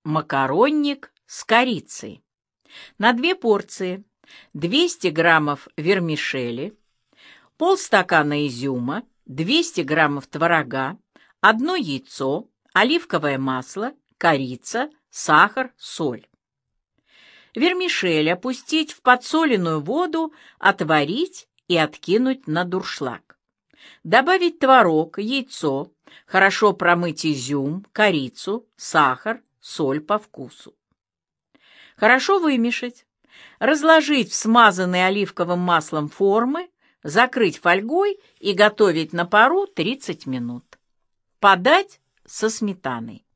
Макаронник с корицей. На 2 порции 200 граммов вермишели, полстакана изюма, 200 граммов творога, 1 яйцо, оливковое масло, корица, сахар, соль. Вермишель опустить в подсоленную воду, отварить и откинуть на дуршлаг. Добавить творог, яйцо, хорошо промыть изюм, корицу, сахар, соль по вкусу. Хорошо вымешать. Разложить в смазанные оливковым маслом формы, закрыть фольгой и готовить на пару 30 минут. Подать со сметаной.